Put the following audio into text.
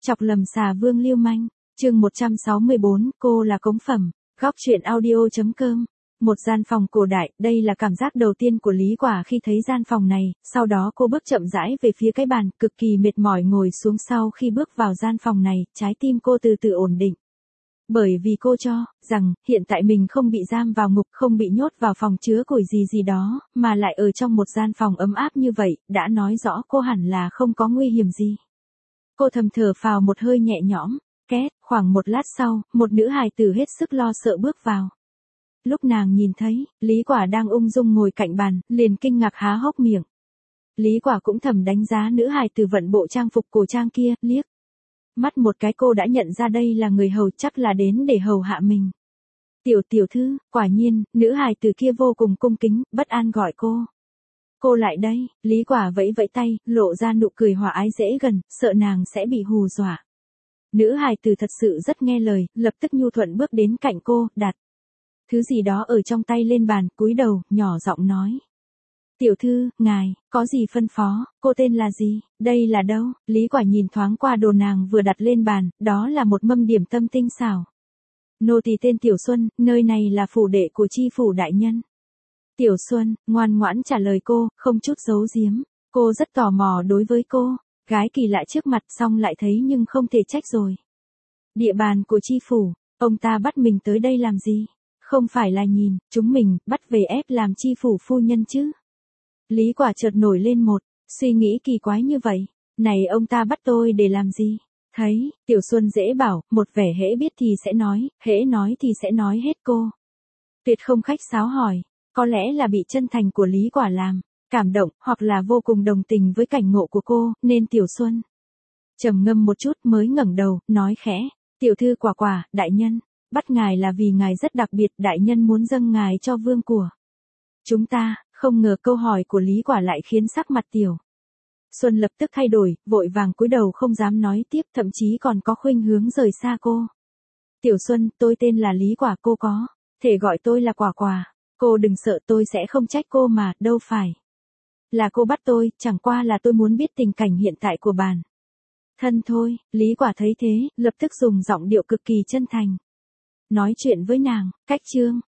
Chọc lầm xà vương lưu manh, chương 164, cô là cống phẩm, góc truyện audio.com. Một gian phòng cổ đại, đây là cảm giác đầu tiên của Lý Quả khi thấy gian phòng này, sau đó cô bước chậm rãi về phía cái bàn, cực kỳ mệt mỏi ngồi xuống sau khi bước vào gian phòng này, trái tim cô từ từ ổn định. Bởi vì cô cho rằng, hiện tại mình không bị giam vào ngục, không bị nhốt vào phòng chứa củi gì đó, mà lại ở trong một gian phòng ấm áp như vậy, đã nói rõ cô hẳn là không có nguy hiểm gì. Cô thầm thở phào một hơi nhẹ nhõm, khoảng một lát sau, một nữ hài tử hết sức lo sợ bước vào. Lúc nàng nhìn thấy, Lý Quả đang ung dung ngồi cạnh bàn, liền kinh ngạc há hốc miệng. Lý Quả cũng thầm đánh giá nữ hài tử vận bộ trang phục cổ trang kia, liếc mắt một cái cô đã nhận ra đây là người hầu, chắc là đến để hầu hạ mình. Tiểu thư, quả nhiên, nữ hài tử kia vô cùng cung kính, bất an gọi cô. Cô lại đây, Lý Quả vẫy vẫy tay, lộ ra nụ cười hòa ái dễ gần, sợ nàng sẽ bị hù dọa. Nữ hài tử thật sự rất nghe lời, lập tức nhu thuận bước đến cạnh cô, đặt thứ gì đó ở trong tay lên bàn, cúi đầu, nhỏ giọng nói. Tiểu thư, ngài, có gì phân phó, cô tên là gì, đây là đâu? Lý Quả nhìn thoáng qua đồ nàng vừa đặt lên bàn, đó là một mâm điểm tâm tinh xảo. Nô tỳ tên Tiểu Xuân, nơi này là phủ đệ của chi phủ đại nhân. Tiểu Xuân, ngoan ngoãn trả lời cô, không chút giấu giếm. Cô rất tò mò đối với cô, gái kỳ lạ trước mặt xong lại thấy nhưng không thể trách rồi. Địa bàn của chi phủ, ông ta bắt mình tới đây làm gì? Không phải là nhìn, chúng mình, bắt về ép làm chi phủ phu nhân chứ? Lý Quả chợt nổi lên một suy nghĩ kỳ quái như vậy. Này ông ta bắt tôi để làm gì? Thấy, Tiểu Xuân dễ bảo, một vẻ hễ biết thì sẽ nói, hễ nói thì sẽ nói hết cô. Tuyệt không khách sáo hỏi, có lẽ là bị chân thành của Lý Quả làm cảm động, hoặc là vô cùng đồng tình với cảnh ngộ của cô, nên Tiểu Xuân trầm ngâm một chút mới ngẩng đầu, nói khẽ, tiểu thư Quả, đại nhân, bắt ngài là vì ngài rất đặc biệt, đại nhân muốn dâng ngài cho vương của chúng ta. Không ngờ câu hỏi của Lý Quả lại khiến sắc mặt Tiểu Xuân lập tức thay đổi, vội vàng cúi đầu không dám nói tiếp, thậm chí còn có khuynh hướng rời xa cô. Tiểu Xuân, tôi tên là Lý Quả, cô có thể gọi tôi là Quả. Cô đừng sợ, tôi sẽ không trách cô mà, đâu phải là cô bắt tôi, chẳng qua là tôi muốn biết tình cảnh hiện tại của bản thân thôi. Lý Quả thấy thế, lập tức dùng giọng điệu cực kỳ chân thành nói chuyện với nàng. Cách chương